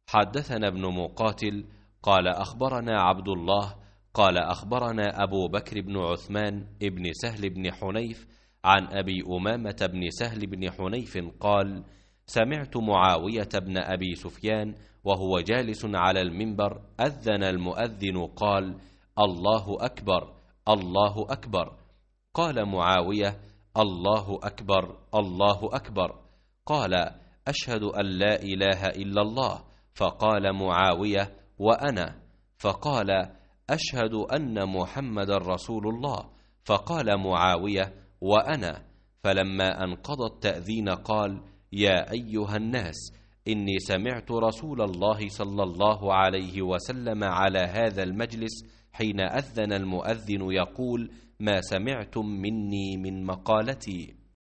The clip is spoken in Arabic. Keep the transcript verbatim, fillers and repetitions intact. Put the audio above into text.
حدثنا ابن مقاتل قال أخبرنا عبد الله قال أخبرنا أبو بكر بن عثمان ابن سهل بن حنيف عن أبي أمامة بن سهل بن حنيف قال: سمعت معاوية بن أبي سفيان وهو جالس على المنبر أذن المؤذن قال: الله أكبر الله أكبر. قال معاوية: الله أكبر الله أكبر. قال: أشهد أن لا إله إلا الله. فقال معاوية: وأنا. فقال: أشهد أن محمد رسول الله. فقال معاوية: وأنا. فلما انقضى التأذين قال: يا أيها الناس، إني سمعت رسول الله صلى الله عليه وسلم على هذا المجلس حين أذن المؤذن يقول: ما سمعتم مني من مقالتي.